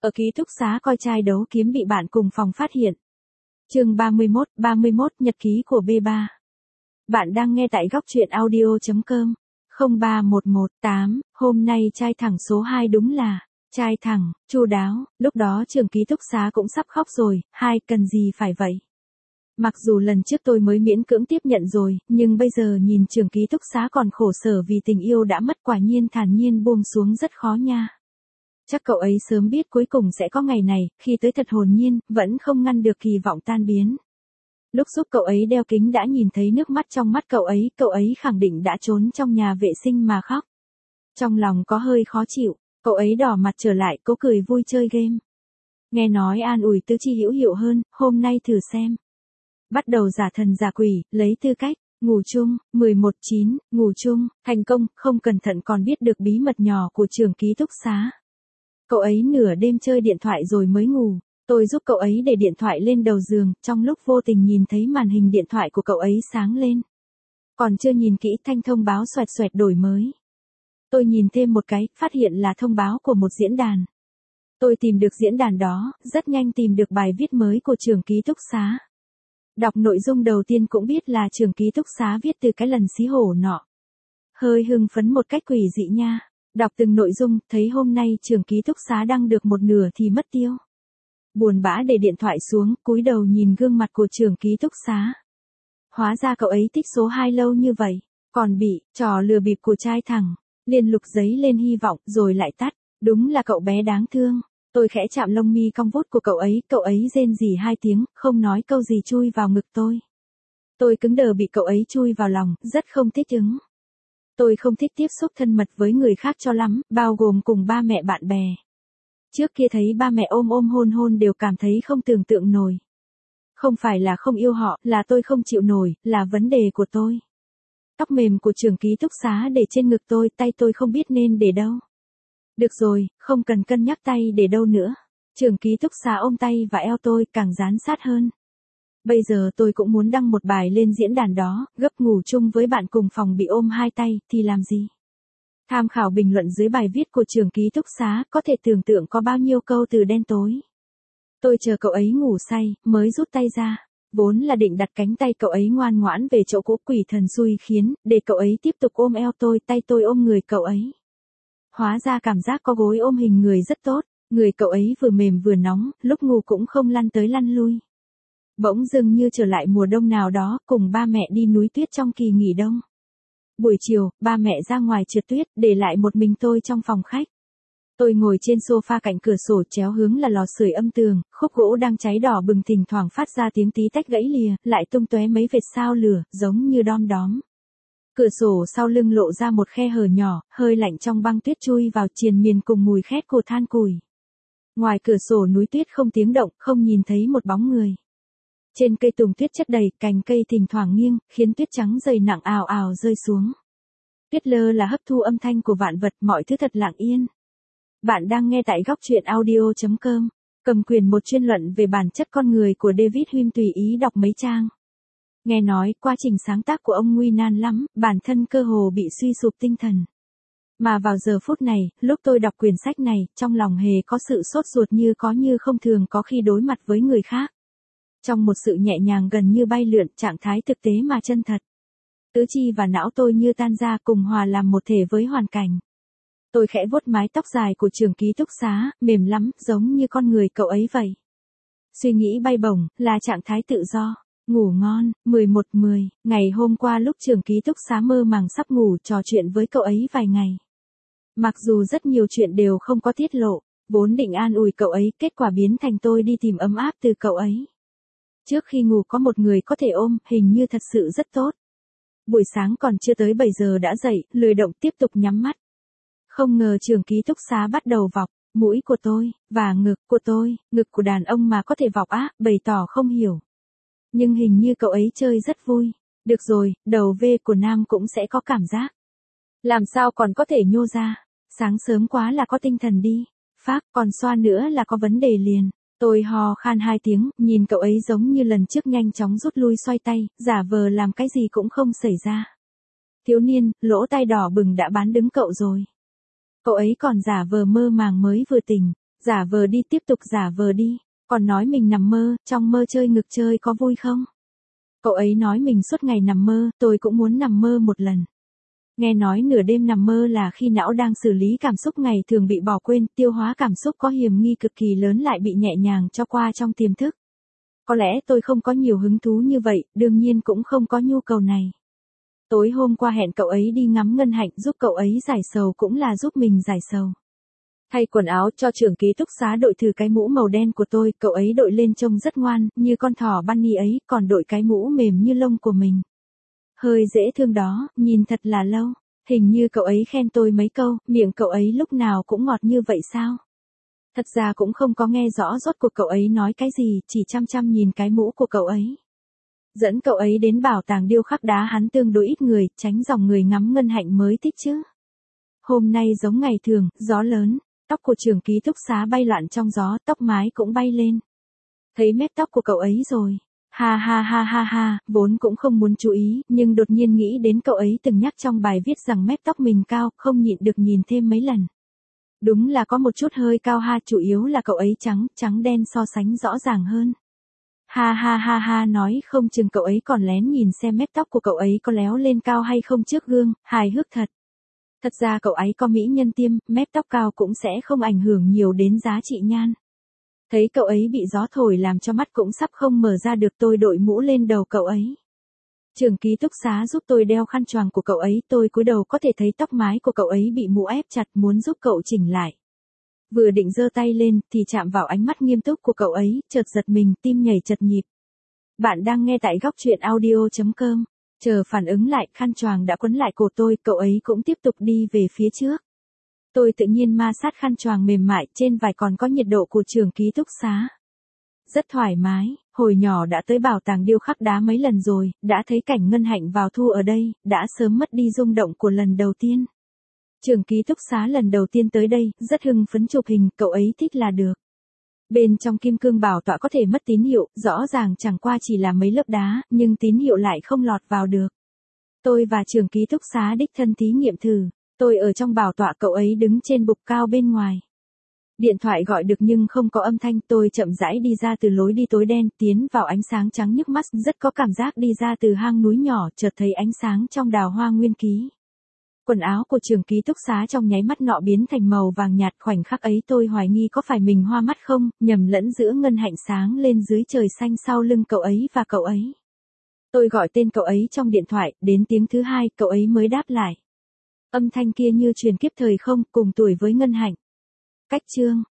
Ở ký túc xá coi trai đấu kiếm bị bạn cùng phòng phát hiện. Chương 31 nhật ký của B3. Bạn đang nghe tại góc truyện audio.com. 03118, hôm nay trai thẳng số 2 đúng là trai thẳng, chu đáo, lúc đó trường ký túc xá cũng sắp khóc rồi, cần gì phải vậy. Mặc dù lần trước tôi mới miễn cưỡng tiếp nhận rồi, nhưng bây giờ nhìn trường ký túc xá còn khổ sở vì tình yêu đã mất, quả nhiên thản nhiên buông xuống rất khó nha. Chắc cậu ấy sớm biết cuối cùng sẽ có ngày này, khi tới thật hồn nhiên, vẫn không ngăn được kỳ vọng tan biến. Lúc giúp cậu ấy đeo kính đã nhìn thấy nước mắt trong mắt cậu ấy khẳng định đã trốn trong nhà vệ sinh mà khóc. Trong lòng có hơi khó chịu, cậu ấy đỏ mặt trở lại, cố cười vui chơi game. Nghe nói an ủi tứ chi hữu hiệu hơn, hôm nay thử xem. Bắt đầu giả thần giả quỷ, lấy tư cách, ngủ chung, 11/9, ngủ chung, thành công, không cẩn thận còn biết được bí mật nhỏ của trường ký túc xá. Cậu ấy nửa đêm chơi điện thoại rồi mới ngủ, tôi giúp cậu ấy để điện thoại lên đầu giường, trong lúc vô tình nhìn thấy màn hình điện thoại của cậu ấy sáng lên. Còn chưa nhìn kỹ thanh thông báo xoẹt xoẹt đổi mới. Tôi nhìn thêm một cái, phát hiện là thông báo của một diễn đàn. Tôi tìm được diễn đàn đó, rất nhanh tìm được bài viết mới của trường ký túc xá. Đọc nội dung đầu tiên cũng biết là trường ký túc xá viết từ cái lần xí hổ nọ. Hơi hưng phấn một cách quỷ dị nha. Đọc từng nội dung, thấy hôm nay trường ký túc xá đăng được một nửa thì mất tiêu. Buồn bã để điện thoại xuống, cúi đầu nhìn gương mặt của trường ký túc xá. Hóa ra cậu ấy thích số 2 lâu như vậy, còn bị trò lừa bịp của trai thẳng. Liền lục giấy lên hy vọng rồi lại tắt, đúng là cậu bé đáng thương. Tôi khẽ chạm lông mi cong vút của cậu ấy rên rỉ 2 tiếng, không nói câu gì chui vào ngực tôi. Tôi cứng đờ bị cậu ấy chui vào lòng, rất không thích ứng. Tôi không thích tiếp xúc thân mật với người khác cho lắm, bao gồm cùng ba mẹ bạn bè. Trước kia thấy ba mẹ ôm hôn đều cảm thấy không tưởng tượng nổi. Không phải là không yêu họ, là tôi không chịu nổi, là vấn đề của tôi. Tóc mềm của trường ký túc xá để trên ngực tôi, tay tôi không biết nên để đâu. Được rồi, không cần cân nhắc tay để đâu nữa. Trường ký túc xá ôm tay và eo tôi càng dán sát hơn. Bây giờ tôi cũng muốn đăng một bài lên diễn đàn đó, gấp ngủ chung với bạn cùng phòng bị ôm 2 tay, thì làm gì? Tham khảo bình luận dưới bài viết của trường ký túc xá, có thể tưởng tượng có bao nhiêu câu từ đen tối. Tôi chờ cậu ấy ngủ say, mới rút tay ra. Vốn là định đặt cánh tay cậu ấy ngoan ngoãn về chỗ cũ, quỷ thần xui khiến, để cậu ấy tiếp tục ôm eo tôi, tay tôi ôm người cậu ấy. Hóa ra cảm giác có gối ôm hình người rất tốt, người cậu ấy vừa mềm vừa nóng, lúc ngủ cũng không lăn tới lăn lui. Bỗng dưng như trở lại mùa đông nào đó, cùng ba mẹ đi núi tuyết trong kỳ nghỉ đông. Buổi chiều, ba mẹ ra ngoài trượt tuyết, để lại một mình tôi trong phòng khách. Tôi ngồi trên sofa cạnh cửa sổ, chéo hướng là lò sưởi âm tường, khúc gỗ đang cháy đỏ bừng thỉnh thoảng phát ra tiếng tí tách gãy lìa, lại tung tóe mấy vệt sao lửa, giống như đom đóm. Cửa sổ sau lưng lộ ra một khe hở nhỏ, hơi lạnh trong băng tuyết chui vào triền miên cùng mùi khét của than củi. Ngoài cửa sổ núi tuyết không tiếng động, không nhìn thấy một bóng người. Trên cây tùng tuyết chất đầy, cành cây thỉnh thoảng nghiêng, khiến tuyết trắng dày nặng ào ào rơi xuống. Tuyết lơ là hấp thu âm thanh của vạn vật, mọi thứ thật lặng yên. Bạn đang nghe tại góc truyện audio.com. Cầm quyền một chuyên luận về bản chất con người của David Hume, tùy ý đọc mấy trang. Nghe nói, quá trình sáng tác của ông nguy nan lắm, bản thân cơ hồ bị suy sụp tinh thần. Mà vào giờ phút này, lúc tôi đọc quyển sách này, trong lòng hề có sự sốt ruột như không thường có khi đối mặt với người khác. Trong một sự nhẹ nhàng gần như bay lượn, trạng thái thực tế mà chân thật. Tứ chi và não tôi như tan ra, cùng hòa làm một thể với hoàn cảnh. Tôi khẽ vuốt mái tóc dài của trường ký túc xá, mềm lắm, giống như con người cậu ấy vậy. Suy nghĩ bay bổng, là trạng thái tự do. Ngủ ngon, 11/10, ngày hôm qua lúc trường ký túc xá mơ màng sắp ngủ, trò chuyện với cậu ấy vài ngày. Mặc dù rất nhiều chuyện đều không có tiết lộ, vốn định an ủi cậu ấy, kết quả biến thành tôi đi tìm ấm áp từ cậu ấy. Trước khi ngủ có một người có thể ôm, hình như thật sự rất tốt. Buổi sáng còn chưa tới 7 giờ đã dậy, lười động tiếp tục nhắm mắt. Không ngờ trường ký túc xá bắt đầu vọc, mũi của tôi, và ngực của tôi, ngực của đàn ông mà có thể vọc á, bày tỏ không hiểu. Nhưng hình như cậu ấy chơi rất vui. Được rồi, đầu V của nam cũng sẽ có cảm giác. Làm sao còn có thể nhô ra. Sáng sớm quá là có tinh thần đi. Phác, còn xoa nữa là có vấn đề liền. Tôi ho khan 2 tiếng, nhìn cậu ấy giống như lần trước nhanh chóng rút lui xoay tay, giả vờ làm cái gì cũng không xảy ra. Thiếu niên, lỗ tai đỏ bừng đã bán đứng cậu rồi. Cậu ấy còn giả vờ mơ màng mới vừa tỉnh. Giả vờ đi, tiếp tục giả vờ đi. Còn nói mình nằm mơ, trong mơ chơi ngực chơi có vui không? Cậu ấy nói mình suốt ngày nằm mơ, tôi cũng muốn nằm mơ một lần. Nghe nói nửa đêm nằm mơ là khi não đang xử lý cảm xúc ngày thường bị bỏ quên, tiêu hóa cảm xúc có hiểm nghi cực kỳ lớn lại bị nhẹ nhàng cho qua trong tiềm thức. Có lẽ tôi không có nhiều hứng thú như vậy, đương nhiên cũng không có nhu cầu này. Tối hôm qua hẹn cậu ấy đi ngắm ngân hạnh, giúp cậu ấy giải sầu cũng là giúp mình giải sầu. Thay quần áo cho trưởng ký túc xá đội thử cái mũ màu đen của tôi, cậu ấy đội lên trông rất ngoan, như con thỏ bunny ấy, còn đội cái mũ mềm như lông của mình. Hơi dễ thương đó, nhìn thật là lâu. Hình như cậu ấy khen tôi mấy câu, miệng cậu ấy lúc nào cũng ngọt như vậy sao? Thật ra cũng không có nghe rõ rốt cuộc cậu ấy nói cái gì, chỉ chăm chăm nhìn cái mũ của cậu ấy. Dẫn cậu ấy đến bảo tàng điêu khắc đá, hắn tương đối ít người, tránh dòng người ngắm ngân hạnh mới thích chứ. Hôm nay giống ngày thường, gió lớn, tóc của trưởng ký túc xá bay loạn trong gió, tóc mái cũng bay lên. Thấy mép tóc của cậu ấy rồi. Ha ha ha ha ha, vốn cũng không muốn chú ý, nhưng đột nhiên nghĩ đến cậu ấy từng nhắc trong bài viết rằng mép tóc mình cao, không nhịn được nhìn thêm mấy lần. Đúng là có một chút hơi cao ha, chủ yếu là cậu ấy trắng đen so sánh rõ ràng hơn. Ha ha ha ha, nói không chừng cậu ấy còn lén nhìn xem mép tóc của cậu ấy có léo lên cao hay không trước gương, hài hước thật. Thật ra cậu ấy có mỹ nhân tiêm, mép tóc cao cũng sẽ không ảnh hưởng nhiều đến giá trị nhan. Thấy cậu ấy bị gió thổi làm cho mắt cũng sắp không mở ra được, tôi đội mũ lên đầu cậu ấy. Trưởng ký túc xá giúp tôi đeo khăn choàng của cậu ấy, tôi cúi đầu có thể thấy tóc mái của cậu ấy bị mũ ép chặt, muốn giúp cậu chỉnh lại. Vừa định giơ tay lên thì chạm vào ánh mắt nghiêm túc của cậu ấy, chợt giật mình, tim nhảy chật nhịp. Bạn đang nghe tại góc truyện audio.com. Chờ phản ứng lại, khăn choàng đã quấn lại cổ tôi, cậu ấy cũng tiếp tục đi về phía trước. Tôi tự nhiên ma sát khăn choàng mềm mại, trên vải còn có nhiệt độ của trưởng ký túc xá. Rất thoải mái, hồi nhỏ đã tới bảo tàng điêu khắc đá mấy lần rồi, đã thấy cảnh ngân hạnh vào thu ở đây, đã sớm mất đi rung động của lần đầu tiên. Trưởng ký túc xá lần đầu tiên tới đây, rất hưng phấn chụp hình, cậu ấy thích là được. Bên trong kim cương bảo tọa có thể mất tín hiệu, rõ ràng chẳng qua chỉ là mấy lớp đá, nhưng tín hiệu lại không lọt vào được. Tôi và trưởng ký túc xá đích thân thí nghiệm thử. Tôi ở trong bảo tọa, cậu ấy đứng trên bục cao bên ngoài. Điện thoại gọi được nhưng không có âm thanh, tôi chậm rãi đi ra từ lối đi tối đen, tiến vào ánh sáng trắng nhức mắt, rất có cảm giác đi ra từ hang núi nhỏ, chợt thấy ánh sáng trong đào hoa nguyên ký. Quần áo của trưởng ký túc xá trong nháy mắt nọ biến thành màu vàng nhạt, khoảnh khắc ấy tôi hoài nghi có phải mình hoa mắt không, nhầm lẫn giữa ngân hạnh sáng lên dưới trời xanh sau lưng cậu ấy và cậu ấy. Tôi gọi tên cậu ấy trong điện thoại, đến tiếng thứ hai, cậu ấy mới đáp lại. Âm thanh kia như truyền kiếp thời không, cùng tuổi với ngân hạnh. Cách chương